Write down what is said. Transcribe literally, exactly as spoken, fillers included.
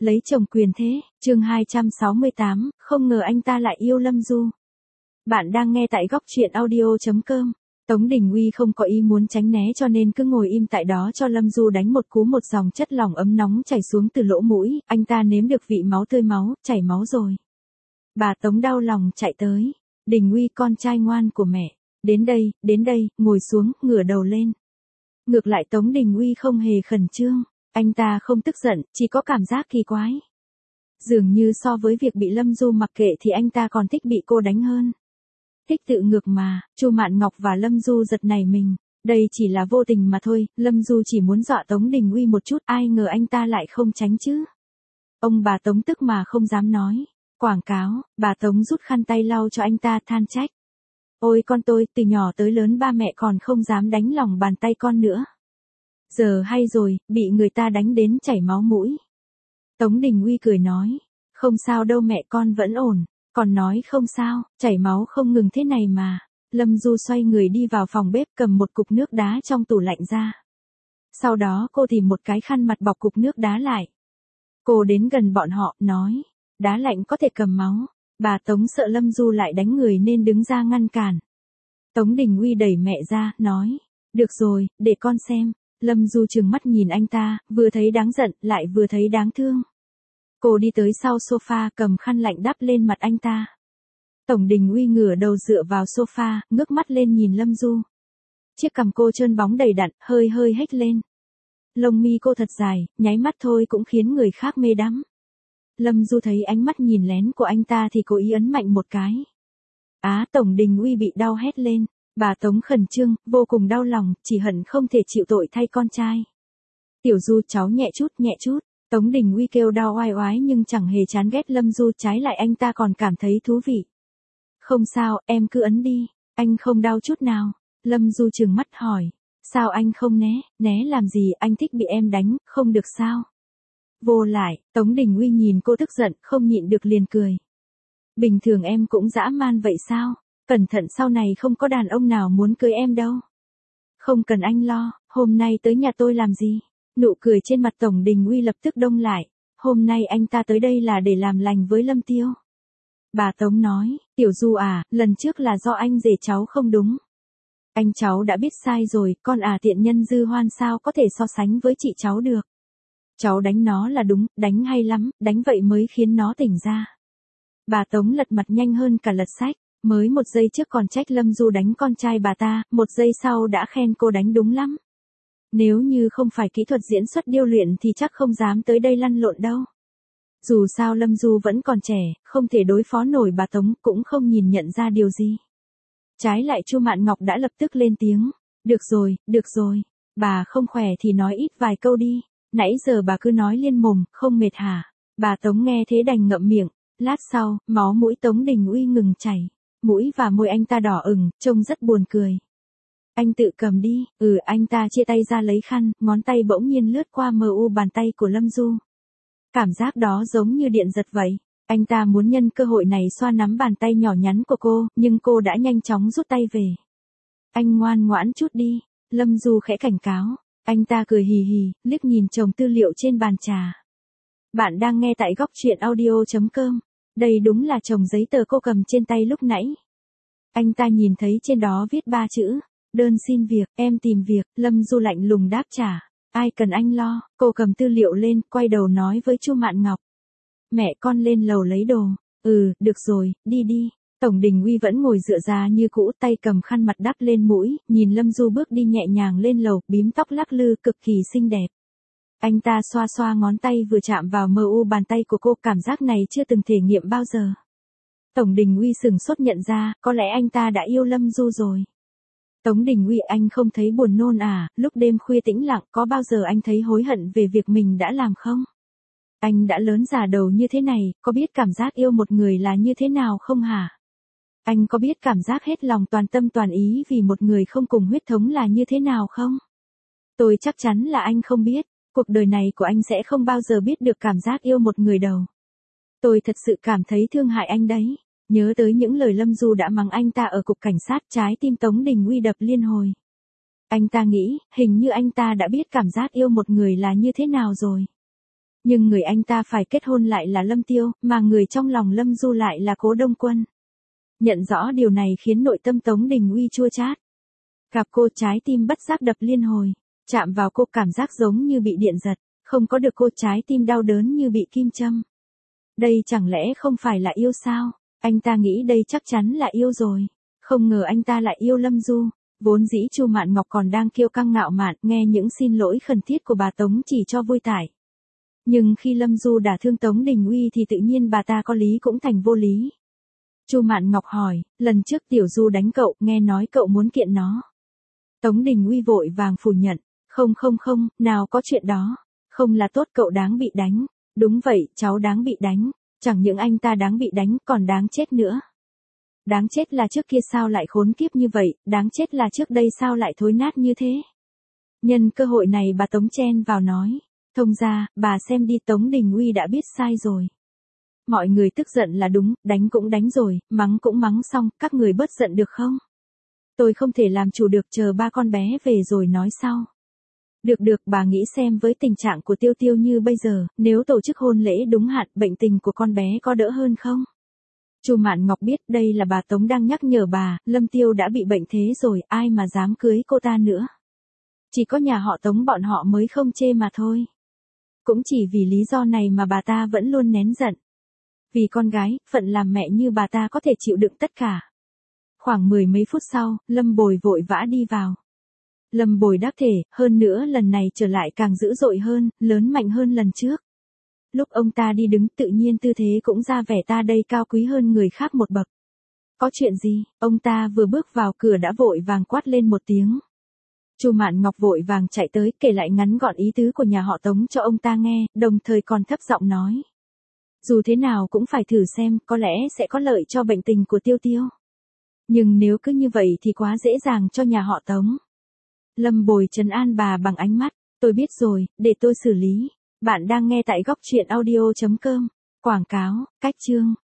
lấy chồng quyền thế, chương hai trăm sáu mươi tám, không ngờ anh ta lại yêu Lâm Du. Bạn đang nghe tại góc truyện audio.com. Tống Đình Uy không có ý muốn tránh né cho nên cứ ngồi im tại đó cho Lâm Du đánh một cú, một dòng chất lỏng ấm nóng chảy xuống từ lỗ mũi, anh ta nếm được vị máu tươi, máu, chảy máu rồi. Bà Tống đau lòng chạy tới. Đình Uy, con trai ngoan của mẹ, đến đây, đến đây, ngồi xuống, ngửa đầu lên. Ngược lại Tống Đình Uy không hề khẩn trương, anh ta không tức giận, chỉ có cảm giác kỳ quái. Dường như so với việc bị Lâm Du mặc kệ thì anh ta còn thích bị cô đánh hơn. Thích tự ngược mà. Chu Mạn Ngọc và Lâm Du giật nảy mình, đây chỉ là vô tình mà thôi, Lâm Du chỉ muốn dọa Tống Đình Uy một chút, ai ngờ anh ta lại không tránh chứ. Ông bà Tống tức mà không dám nói. Quảng cáo, bà Tống rút khăn tay lau cho anh ta, than trách. Ôi con tôi, từ nhỏ tới lớn ba mẹ còn không dám đánh lòng bàn tay con nữa. Giờ hay rồi, bị người ta đánh đến chảy máu mũi. Tống Đình Uy cười nói, không sao đâu mẹ, con vẫn ổn. Còn nói không sao, chảy máu không ngừng thế này mà. Lâm Du xoay người đi vào phòng bếp, cầm một cục nước đá trong tủ lạnh ra. Sau đó cô tìm một cái khăn mặt bọc cục nước đá lại. Cô đến gần bọn họ, nói, đá lạnh có thể cầm máu. Bà Tống sợ Lâm Du lại đánh người nên đứng ra ngăn cản. Tống Đình Uy đẩy mẹ ra, nói, được rồi, để con xem. Lâm Du trừng mắt nhìn anh ta, vừa thấy đáng giận, lại vừa thấy đáng thương. Cô đi tới sau sofa, cầm khăn lạnh đắp lên mặt anh ta. Tổng Đình Uy ngửa đầu dựa vào sofa, ngước mắt lên nhìn Lâm Du. Chiếc cằm cô trơn bóng đầy đặn, hơi hơi hếch lên. Lông mi cô thật dài, nháy mắt thôi cũng khiến người khác mê đắm. Lâm Du thấy ánh mắt nhìn lén của anh ta thì cố ý ấn mạnh một cái. Á, Tổng Đình Uy bị đau hét lên. Bà Tống khẩn trương, vô cùng đau lòng, chỉ hận không thể chịu tội thay con trai. Tiểu Du, cháu nhẹ chút, nhẹ chút. Tống Đình Uy kêu đau oai oái nhưng chẳng hề chán ghét Lâm Du, trái lại anh ta còn cảm thấy thú vị. Không sao, em cứ ấn đi, anh không đau chút nào. Lâm Du trừng mắt hỏi, sao anh không né, né làm gì, anh thích bị em đánh, không được sao? Vô lại, Tống Đình Uy nhìn cô tức giận, không nhịn được liền cười. Bình thường em cũng dã man vậy sao? Cẩn thận sau này không có đàn ông nào muốn cưới em đâu. Không cần anh lo, hôm nay tới nhà tôi làm gì? Nụ cười trên mặt Tổng Đình Uy lập tức đông lại, hôm nay anh ta tới đây là để làm lành với Lâm Tiêu. Bà Tống nói, Tiểu Du à, lần trước là do anh rể cháu không đúng. Anh cháu đã biết sai rồi, con à tiện nhân Dư Hoan sao có thể so sánh với chị cháu được. Cháu đánh nó là đúng, đánh hay lắm, đánh vậy mới khiến nó tỉnh ra. Bà Tống lật mặt nhanh hơn cả lật sách, mới một giây trước còn trách Lâm Du đánh con trai bà ta, một giây sau đã khen cô đánh đúng lắm. Nếu như không phải kỹ thuật diễn xuất điêu luyện thì chắc không dám tới đây lăn lộn đâu. Dù sao Lâm Du vẫn còn trẻ, không thể đối phó nổi bà Tống, cũng không nhìn nhận ra điều gì. Trái lại Chu Mạn Ngọc đã lập tức lên tiếng, được rồi, được rồi, bà không khỏe thì nói ít vài câu đi, nãy giờ bà cứ nói liên mồm, không mệt hả? Bà Tống nghe thế đành ngậm miệng, lát sau, máu mũi Tống Đình Uy ngừng chảy, mũi và môi anh ta đỏ ửng, trông rất buồn cười. Anh tự cầm đi, ừ anh ta chia tay ra lấy khăn, ngón tay bỗng nhiên lướt qua mờ u bàn tay của Lâm Du. Cảm giác đó giống như điện giật vậy, anh ta muốn nhân cơ hội này xoa nắm bàn tay nhỏ nhắn của cô, nhưng cô đã nhanh chóng rút tay về. Anh ngoan ngoãn chút đi, Lâm Du khẽ cảnh cáo, anh ta cười hì hì, liếc nhìn chồng tư liệu trên bàn trà. Bạn đang nghe tại góc truyện audio.com, đây đúng là chồng giấy tờ cô cầm trên tay lúc nãy. Anh ta nhìn thấy trên đó viết ba chữ. Đơn xin việc, em tìm việc, Lâm Du lạnh lùng đáp trả. Ai cần anh lo, cô cầm tư liệu lên, quay đầu nói với Chu Mạn Ngọc. Mẹ con lên lầu lấy đồ. Ừ, được rồi, đi đi. Tổng Đình Uy vẫn ngồi dựa ra như cũ, tay cầm khăn mặt đắp lên mũi, nhìn Lâm Du bước đi nhẹ nhàng lên lầu, bím tóc lắc lư, cực kỳ xinh đẹp. Anh ta xoa xoa ngón tay vừa chạm vào mờ u bàn tay của cô, cảm giác này chưa từng thể nghiệm bao giờ. Tổng Đình Uy sừng sốt nhận ra, có lẽ anh ta đã yêu Lâm Du rồi. Tống Đình Uy, anh không thấy buồn nôn à, lúc đêm khuya tĩnh lặng có bao giờ anh thấy hối hận về việc mình đã làm không? Anh đã lớn già đầu như thế này, có biết cảm giác yêu một người là như thế nào không hả? Anh có biết cảm giác hết lòng toàn tâm toàn ý vì một người không cùng huyết thống là như thế nào không? Tôi chắc chắn là anh không biết, cuộc đời này của anh sẽ không bao giờ biết được cảm giác yêu một người đâu. Tôi thật sự cảm thấy thương hại anh đấy. Nhớ tới những lời Lâm Du đã mắng anh ta ở cục cảnh sát, trái tim Tống Đình Uy đập liên hồi. Anh ta nghĩ, hình như anh ta đã biết cảm giác yêu một người là như thế nào rồi. Nhưng người anh ta phải kết hôn lại là Lâm Tiêu, mà người trong lòng Lâm Du lại là Cố Đông Quân. Nhận rõ điều này khiến nội tâm Tống Đình Uy chua chát. Gặp cô trái tim bất giác đập liên hồi, chạm vào cô cảm giác giống như bị điện giật, không có được cô trái tim đau đớn như bị kim châm. Đây chẳng lẽ không phải là yêu sao? Anh ta nghĩ đây chắc chắn là yêu rồi. Không ngờ anh ta lại yêu Lâm Du. Vốn dĩ Chu Mạn Ngọc còn đang kiêu căng ngạo mạn nghe những xin lỗi khẩn thiết của bà Tống chỉ cho vui tải. Nhưng khi Lâm Du đả thương Tống Đình Uy thì tự nhiên bà ta có lý cũng thành vô lý. Chu Mạn Ngọc hỏi, lần trước Tiểu Du đánh cậu, nghe nói cậu muốn kiện nó. Tống Đình Uy vội vàng phủ nhận, không không không, nào có chuyện đó. Không là tốt, cậu đáng bị đánh. Đúng vậy, cháu đáng bị đánh. Chẳng những anh ta đáng bị đánh, còn đáng chết nữa. Đáng chết là trước kia sao lại khốn kiếp như vậy, đáng chết là trước đây sao lại thối nát như thế. Nhân cơ hội này bà Tống chen vào nói, thông ra, bà xem đi, Tống Đình Uy đã biết sai rồi. Mọi người tức giận là đúng, đánh cũng đánh rồi, mắng cũng mắng xong, các người bớt giận được không? Tôi không thể làm chủ được, chờ ba con bé về rồi nói sau. Được được, bà nghĩ xem với tình trạng của Tiêu Tiêu như bây giờ, nếu tổ chức hôn lễ đúng hạn, bệnh tình của con bé có đỡ hơn không? Chu Mạn Ngọc biết đây là bà Tống đang nhắc nhở bà, Lâm Tiêu đã bị bệnh thế rồi, ai mà dám cưới cô ta nữa. Chỉ có nhà họ Tống bọn họ mới không chê mà thôi. Cũng chỉ vì lý do này mà bà ta vẫn luôn nén giận. Vì con gái, phận làm mẹ như bà ta có thể chịu đựng tất cả. Khoảng mười mấy phút sau, Lâm Bồi vội vã đi vào. Lâm Bồi đáp thể, hơn nữa lần này trở lại càng dữ dội hơn, lớn mạnh hơn lần trước. Lúc ông ta đi đứng tự nhiên tư thế cũng ra vẻ ta đây cao quý hơn người khác một bậc. Có chuyện gì? Ông ta vừa bước vào cửa đã vội vàng quát lên một tiếng. Chu Mạn Ngọc vội vàng chạy tới kể lại ngắn gọn ý tứ của nhà họ Tống cho ông ta nghe, đồng thời còn thấp giọng nói. Dù thế nào cũng phải thử xem, có lẽ sẽ có lợi cho bệnh tình của Tiêu Tiêu. Nhưng nếu cứ như vậy thì quá dễ dàng cho nhà họ Tống. Lâm Bồi trấn an bà bằng ánh mắt, tôi biết rồi, để tôi xử lý. Bạn đang nghe tại góc truyện audio chấm com. Quảng cáo, cách chương.